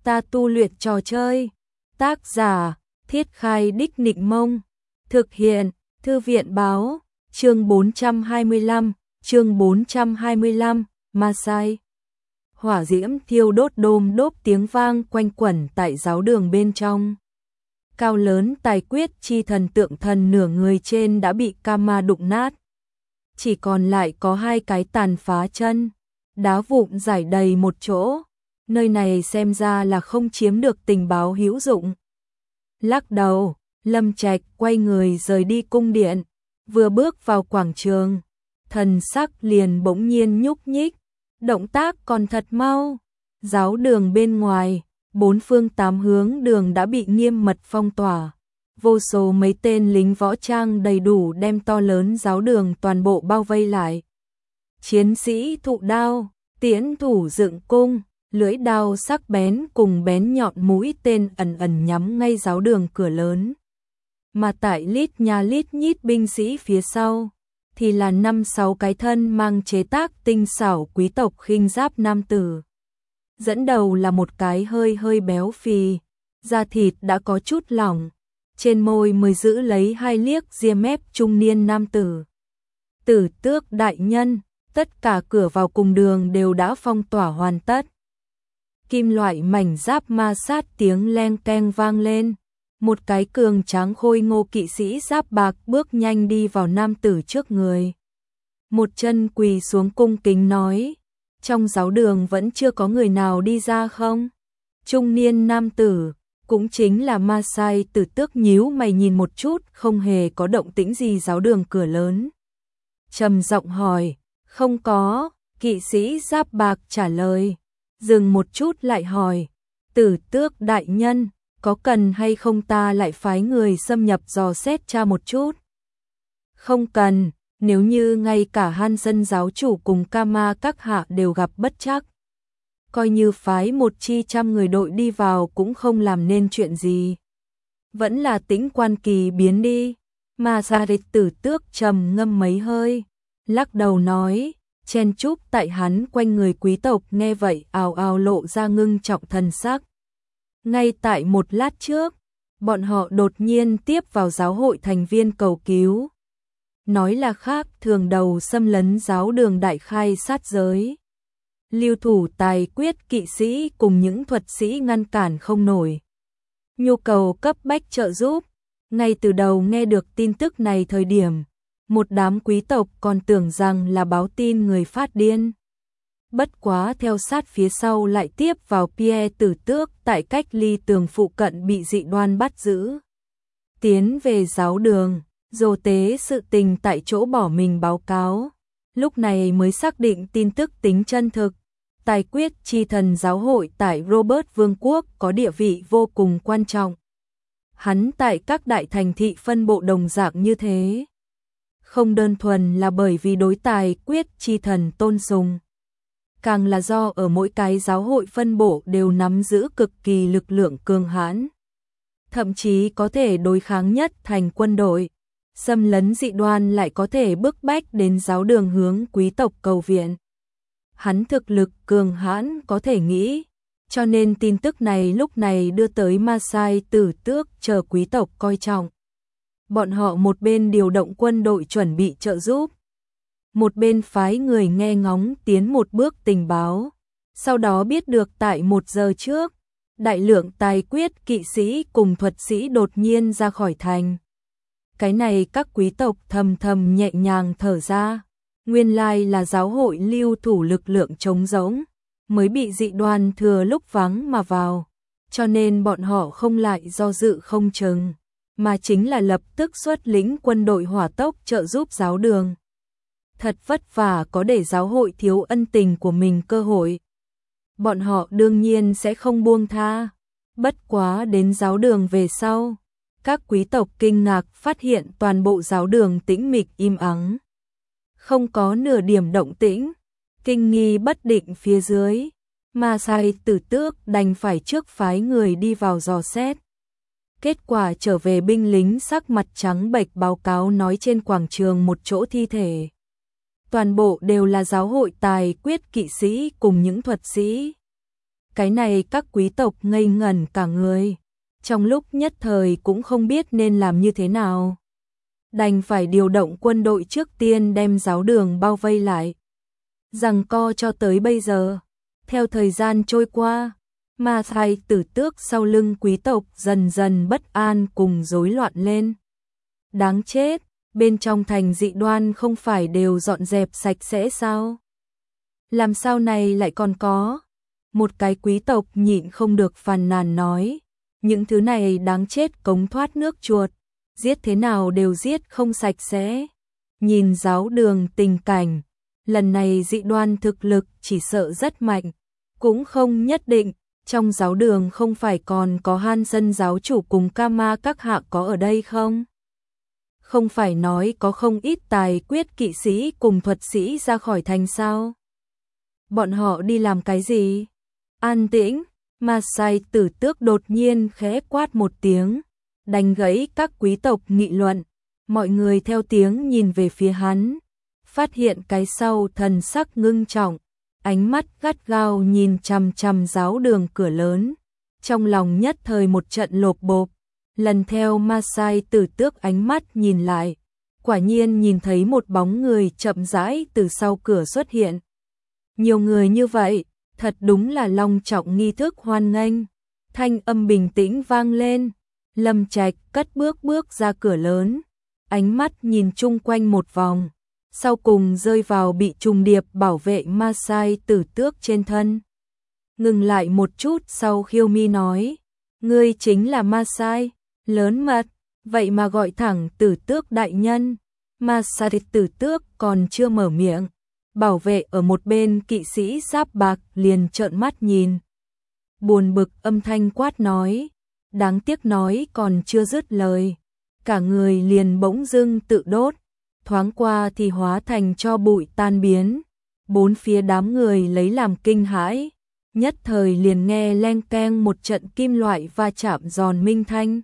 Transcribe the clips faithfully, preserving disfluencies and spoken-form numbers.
ta tu luyện trò chơi. Tác giả, Thiết Khai Đích Nịnh Mông. Thực hiện, Thư viện Báo. Chương bốn trăm hai mươi lăm, chương bốn trăm hai mươi lăm, Ma Sai. Hỏa diễm thiêu đốt đôm đốp, tiếng vang quanh quẩn tại giáo đường bên trong. Cao lớn tài quyết chi thần tượng thần nửa người trên đã bị Kama đụng nát. Chỉ còn lại có hai cái tàn phá chân, đá vụn rải đầy một chỗ. Nơi này xem ra là không chiếm được tình báo hữu dụng. Lắc đầu, Lâm Trạch quay người rời đi cung điện. Vừa bước vào quảng trường, thần sắc liền bỗng nhiên nhúc nhích, động tác còn thật mau. Giáo đường bên ngoài, bốn phương tám hướng đường đã bị nghiêm mật phong tỏa. Vô số mấy tên lính võ trang đầy đủ đem to lớn giáo đường toàn bộ bao vây lại. Chiến sĩ thụ đao, tiễn thủ dựng cung, lưỡi đao sắc bén cùng bén nhọn mũi tên ẩn ẩn nhắm ngay giáo đường cửa lớn. Mà tại lít nha lít nhít binh sĩ phía sau, thì là năm sáu cái thân mang chế tác tinh xảo quý tộc khinh giáp nam tử. Dẫn đầu là một cái hơi hơi béo phì, da thịt đã có chút lỏng, trên môi mới giữ lấy hai liếc ria mép trung niên nam tử. Tử Tước đại nhân, tất cả cửa vào cùng đường đều đã phong tỏa hoàn tất. Kim loại mảnh giáp ma sát tiếng leng keng vang lên. Một cái cường tráng khôi ngô kỵ sĩ giáp bạc bước nhanh đi vào nam tử trước người. Một chân quỳ xuống cung kính nói, trong giáo đường vẫn chưa có người nào đi ra không? Trung niên nam tử, cũng chính là Ma Sai Tử Tước nhíu mày nhìn một chút, không hề có động tĩnh gì giáo đường cửa lớn. Trầm giọng hỏi, không có, kỵ sĩ giáp bạc trả lời. Dừng một chút lại hỏi, Tử Tước đại nhân, có cần hay không ta lại phái người xâm nhập dò xét tra một chút? Không cần, nếu như ngay cả Hansen giáo chủ cùng Kama các hạ đều gặp bất trắc, coi như phái một chi trăm người đội đi vào cũng không làm nên chuyện gì. Vẫn là tĩnh quan kỳ biến đi. Mà Sa Địch Tử Tước trầm ngâm mấy hơi, lắc đầu nói, chen chúc tại hắn quanh người quý tộc nghe vậy ào ào lộ ra ngưng trọng thần sắc. Ngay tại một lát trước, bọn họ đột nhiên tiếp vào giáo hội thành viên cầu cứu. Nói là khác thường đầu xâm lấn giáo đường đại khai sát giới. Lưu thủ tài quyết kỵ sĩ cùng những thuật sĩ ngăn cản không nổi. Nhu cầu cấp bách trợ giúp. Ngay từ đầu nghe được tin tức này thời điểm, một đám quý tộc còn tưởng rằng là báo tin người phát điên. Bất quá theo sát phía sau lại tiếp vào Pierre Tử Tước tại cách ly tường phụ cận bị dị đoan bắt giữ. Tiến về giáo đường, dồ tế sự tình tại chỗ bỏ mình báo cáo. Lúc này mới xác định tin tức tính chân thực. Tài quyết chi thần giáo hội tại Robert Vương quốc có địa vị vô cùng quan trọng. Hắn tại các đại thành thị phân bộ đồng dạng như thế. Không đơn thuần là bởi vì đối tài quyết chi thần tôn sùng, càng là do ở mỗi cái giáo hội phân bộ đều nắm giữ cực kỳ lực lượng cường hãn, thậm chí có thể đối kháng nhất thành quân đội. Xâm lấn dị đoan lại có thể bức bách đến giáo đường hướng quý tộc cầu viện. Hắn thực lực cường hãn có thể nghĩ, cho nên tin tức này lúc này đưa tới Ma Sai Tử Tước chờ quý tộc coi trọng. Bọn họ một bên điều động quân đội chuẩn bị trợ giúp, một bên phái người nghe ngóng tiến một bước tình báo. Sau đó biết được tại một giờ trước, đại lượng tài quyết kỵ sĩ cùng thuật sĩ đột nhiên ra khỏi thành. Cái này các quý tộc thầm thầm nhẹ nhàng thở ra. Nguyên lai là giáo hội lưu thủ lực lượng trống rỗng, mới bị dị đoan thừa lúc vắng mà vào. Cho nên bọn họ không lại do dự không chừng, mà chính là lập tức xuất lĩnh quân đội hỏa tốc trợ giúp giáo đường. Thật vất vả có để giáo hội thiếu ân tình của mình cơ hội. Bọn họ đương nhiên sẽ không buông tha. Bất quá đến giáo đường về sau, các quý tộc kinh ngạc phát hiện toàn bộ giáo đường tĩnh mịch im ắng. Không có nửa điểm động tĩnh, kinh nghi bất định phía dưới. Ma Sai Tử Tước đành phải trước phái người đi vào dò xét. Kết quả trở về binh lính sắc mặt trắng bệch báo cáo nói trên quảng trường một chỗ thi thể. Toàn bộ đều là giáo hội tài quyết kỵ sĩ cùng những thuật sĩ. Cái này các quý tộc ngây ngẩn cả người, trong lúc nhất thời cũng không biết nên làm như thế nào. Đành phải điều động quân đội trước tiên đem giáo đường bao vây lại. Giằng co cho tới bây giờ, theo thời gian trôi qua, Ma Sai Tử Tước sau lưng quý tộc dần dần bất an cùng rối loạn lên. Đáng chết, bên trong thành dị đoan không phải đều dọn dẹp sạch sẽ sao? Làm sao này lại còn có? Một cái quý tộc nhịn không được phàn nàn nói, những thứ này đáng chết cống thoát nước chuột, giết thế nào đều giết không sạch sẽ. Nhìn giáo đường tình cảnh, lần này dị đoan thực lực chỉ sợ rất mạnh, cũng không nhất định, trong giáo đường không phải còn có Han Dân giáo chủ cùng Kama các hạ có ở đây không? Không phải nói có không ít tài quyết kỵ sĩ cùng thuật sĩ ra khỏi thành sao? Bọn họ đi làm cái gì? An tĩnh, Ma Sai Tử Tước đột nhiên khẽ quát một tiếng, đánh gãy các quý tộc nghị luận. Mọi người theo tiếng nhìn về phía hắn, phát hiện cái sau thần sắc ngưng trọng, ánh mắt gắt gao nhìn chằm chằm giáo đường cửa lớn. Trong lòng nhất thời một trận lộp bộp, lần theo Ma Sai Tử Tước ánh mắt nhìn lại, quả nhiên nhìn thấy một bóng người chậm rãi từ sau cửa xuất hiện. Nhiều người như vậy, thật đúng là long trọng nghi thức hoan nghênh. Thanh âm bình tĩnh vang lên, Lâm Trạch cất bước bước ra cửa lớn, ánh mắt nhìn chung quanh một vòng, sau cùng rơi vào bị trùng điệp bảo vệ Ma Sai Tử Tước trên thân. Ngừng lại một chút sau khiêu mi nói, ngươi chính là Ma Sai, lớn mật, vậy mà gọi thẳng Tử Tước đại nhân. Ma Sai Tử Tước còn chưa mở miệng, bảo vệ ở một bên kỵ sĩ giáp bạc liền trợn mắt nhìn. Buồn bực âm thanh quát nói, đáng tiếc nói còn chưa dứt lời, cả người liền bỗng dưng tự đốt, thoáng qua thì hóa thành tro bụi tan biến. Bốn phía đám người lấy làm kinh hãi, nhất thời liền nghe leng keng một trận kim loại va chạm giòn minh thanh.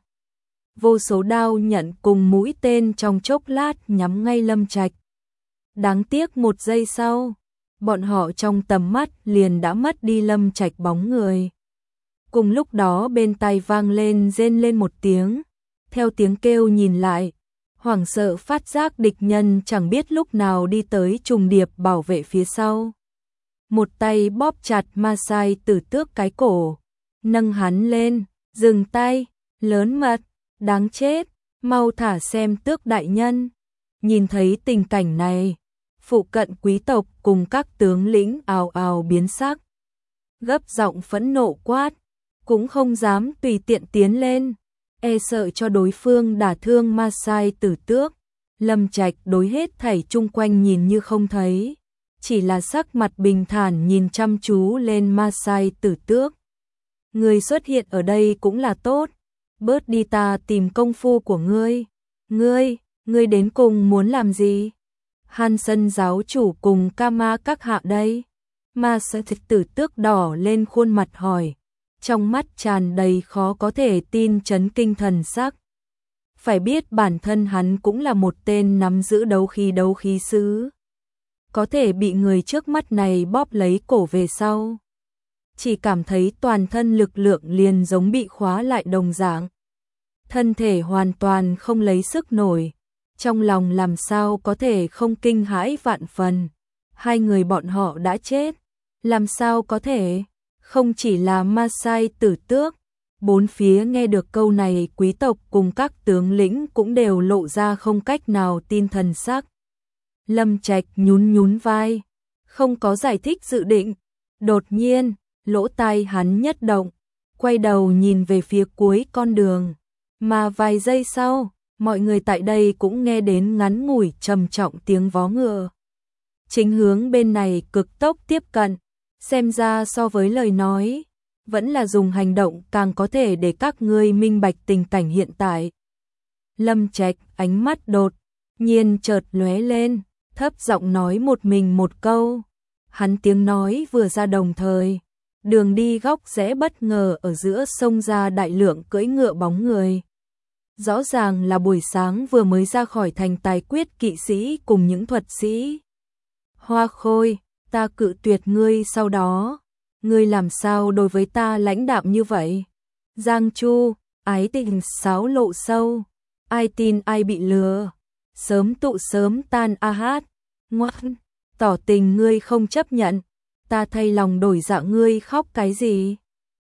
Vô số đao nhận cùng mũi tên trong chốc lát nhắm ngay Lâm Trạch. Đáng tiếc một giây sau, bọn họ trong tầm mắt liền đã mất đi Lâm Trạch bóng người. Cùng lúc đó bên tai vang lên rên lên một tiếng, theo tiếng kêu nhìn lại, hoảng sợ phát giác địch nhân chẳng biết lúc nào đi tới trùng điệp bảo vệ phía sau. Một tay bóp chặt Ma Sai Tử Tước cái cổ, nâng hắn lên, dừng tay, lớn mật, đáng chết, mau thả xem Tước đại nhân. Nhìn thấy tình cảnh này, phụ cận quý tộc cùng các tướng lĩnh ào ào biến sắc, gấp giọng phẫn nộ quát, cũng không dám tùy tiện tiến lên, e sợ cho đối phương đả thương Ma Sai Tử Tước. Lâm Trạch đối hết thảy chung quanh nhìn như không thấy, chỉ là sắc mặt bình thản nhìn chăm chú lên Ma Sai Tử Tước. Người xuất hiện ở đây cũng là tốt, bớt đi ta tìm công phu của ngươi. Ngươi, ngươi đến cùng muốn làm gì? Han Dân giáo chủ cùng Kama các hạ đây. Ma Sai Tử Tước đỏ lên khuôn mặt hỏi, trong mắt tràn đầy khó có thể tin chấn kinh thần sắc. Phải biết bản thân hắn cũng là một tên nắm giữ đấu khí đấu khí sứ, có thể bị người trước mắt này bóp lấy cổ về sau, chỉ cảm thấy toàn thân lực lượng liền giống bị khóa lại đồng dạng, thân thể hoàn toàn không lấy sức nổi. Trong lòng làm sao có thể không kinh hãi vạn phần, hai người bọn họ đã chết, làm sao có thể? Không chỉ là Ma Sai Tử Tước, bốn phía nghe được câu này quý tộc cùng các tướng lĩnh cũng đều lộ ra không cách nào tin thần sắc. Lâm Trạch nhún nhún vai, không có giải thích dự định. Đột nhiên, lỗ tai hắn nhất động, quay đầu nhìn về phía cuối con đường, mà vài giây sau, mọi người tại đây cũng nghe đến ngắn ngủi trầm trọng tiếng vó ngựa. Chính hướng bên này cực tốc tiếp cận, xem ra so với lời nói, vẫn là dùng hành động càng có thể để các ngươi minh bạch tình cảnh hiện tại. Lâm Trạch ánh mắt đột nhiên chợt lóe lên, thấp giọng nói một mình một câu. Hắn tiếng nói vừa ra đồng thời, đường đi góc rẽ bất ngờ ở giữa sông ra đại lượng cưỡi ngựa bóng người. Rõ ràng là buổi sáng vừa mới ra khỏi thành tài quyết kỵ sĩ cùng những thuật sĩ. Hoa Khôi, ta cự tuyệt ngươi sau đó. ngươi làm sao đối với ta lãnh đạm như vậy? Giang Chu, ái tình sáo lộ sâu, ai tin ai bị lừa, sớm tụ sớm tan a hát, ngoan, tỏ tình ngươi không chấp nhận, ta thay lòng đổi dạ ngươi khóc cái gì?